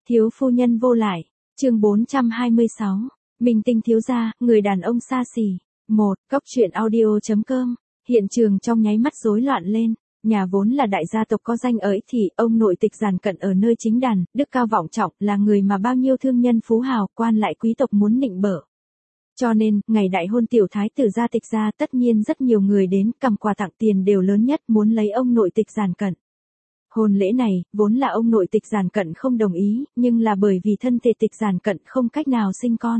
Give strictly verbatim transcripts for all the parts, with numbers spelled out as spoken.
Thiếu phu nhân vô lại, chương bốn trăm hai mươi sáu, Minh tinh thiếu gia, người đàn ông xa xỉ. một. Cốc truyện audio.com. Hiện trường trong nháy mắt rối loạn lên, nhà vốn là đại gia tộc có danh ở Ích Thị, ông nội Tịch Giản Cận ở nơi chính đàn, đức cao vọng trọng, là người mà bao nhiêu thương nhân phú hào, quan lại quý tộc muốn nịnh bợ. Cho nên, ngày đại hôn tiểu thái tử gia Tịch gia, tất nhiên rất nhiều người đến, cầm quà tặng tiền đều lớn nhất, muốn lấy ông nội Tịch Giản Cận. Hôn lễ này, vốn là ông nội Tịch Giản Cận không đồng ý, nhưng là bởi vì thân thể Tịch Giản Cận không cách nào sinh con.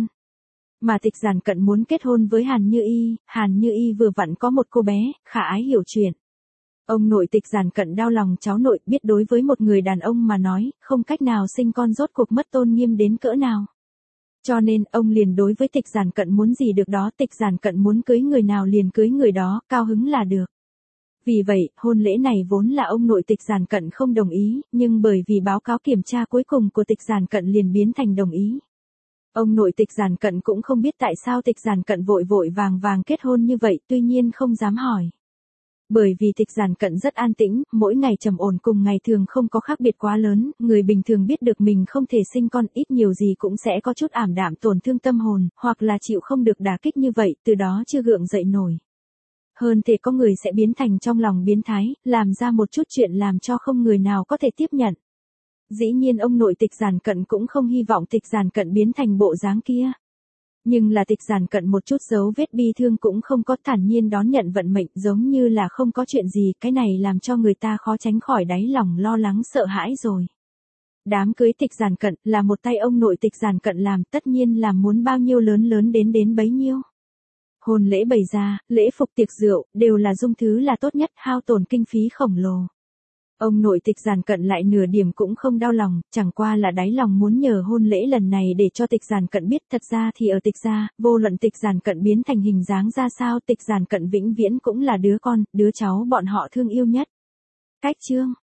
Mà Tịch Giản Cận muốn kết hôn với Hàn Như Y, Hàn Như Y vừa vặn có một cô bé, khả ái hiểu chuyện. Ông nội Tịch Giản Cận đau lòng cháu nội, biết đối với một người đàn ông mà nói, không cách nào sinh con rốt cuộc mất tôn nghiêm đến cỡ nào. Cho nên, ông liền đối với Tịch Giản Cận muốn gì được đó, Tịch Giản Cận muốn cưới người nào liền cưới người đó, cao hứng là được. Vì vậy, hôn lễ này vốn là ông nội Tịch Giản Cận không đồng ý, nhưng bởi vì báo cáo kiểm tra cuối cùng của Tịch Giản Cận liền biến thành đồng ý. Ông nội Tịch Giản Cận cũng không biết tại sao Tịch Giản Cận vội vội vàng vàng kết hôn như vậy, tuy nhiên không dám hỏi. Bởi vì Tịch Giản Cận rất an tĩnh, mỗi ngày trầm ổn cùng ngày thường không có khác biệt quá lớn, người bình thường biết được mình không thể sinh con, ít nhiều gì cũng sẽ có chút ảm đạm tổn thương tâm hồn, hoặc là chịu không được đả kích như vậy, từ đó chưa gượng dậy nổi. Hơn thể có người sẽ biến thành trong lòng biến thái, làm ra một chút chuyện làm cho không người nào có thể tiếp nhận. Dĩ nhiên ông nội Tịch Giản Cận cũng không hy vọng Tịch Giản Cận biến thành bộ dáng kia. Nhưng là Tịch Giản Cận một chút dấu vết bi thương cũng không có, thản nhiên đón nhận vận mệnh, giống như là không có chuyện gì, cái này làm cho người ta khó tránh khỏi đáy lòng lo lắng sợ hãi rồi. Đám cưới Tịch Giản Cận là một tay ông nội Tịch Giản Cận làm, tất nhiên là muốn bao nhiêu lớn lớn đến đến bấy nhiêu. Hôn lễ bày ra, lễ phục tiệc rượu, đều là dung thứ là tốt nhất, hao tổn kinh phí khổng lồ. Ông nội Tịch Giản Cận lại nửa điểm cũng không đau lòng, chẳng qua là đáy lòng muốn nhờ hôn lễ lần này để cho Tịch Giản Cận biết, thật ra thì ở Tịch gia, vô luận Tịch Giản Cận biến thành hình dáng ra sao, Tịch Giản Cận vĩnh viễn cũng là đứa con, đứa cháu bọn họ thương yêu nhất. Cách chương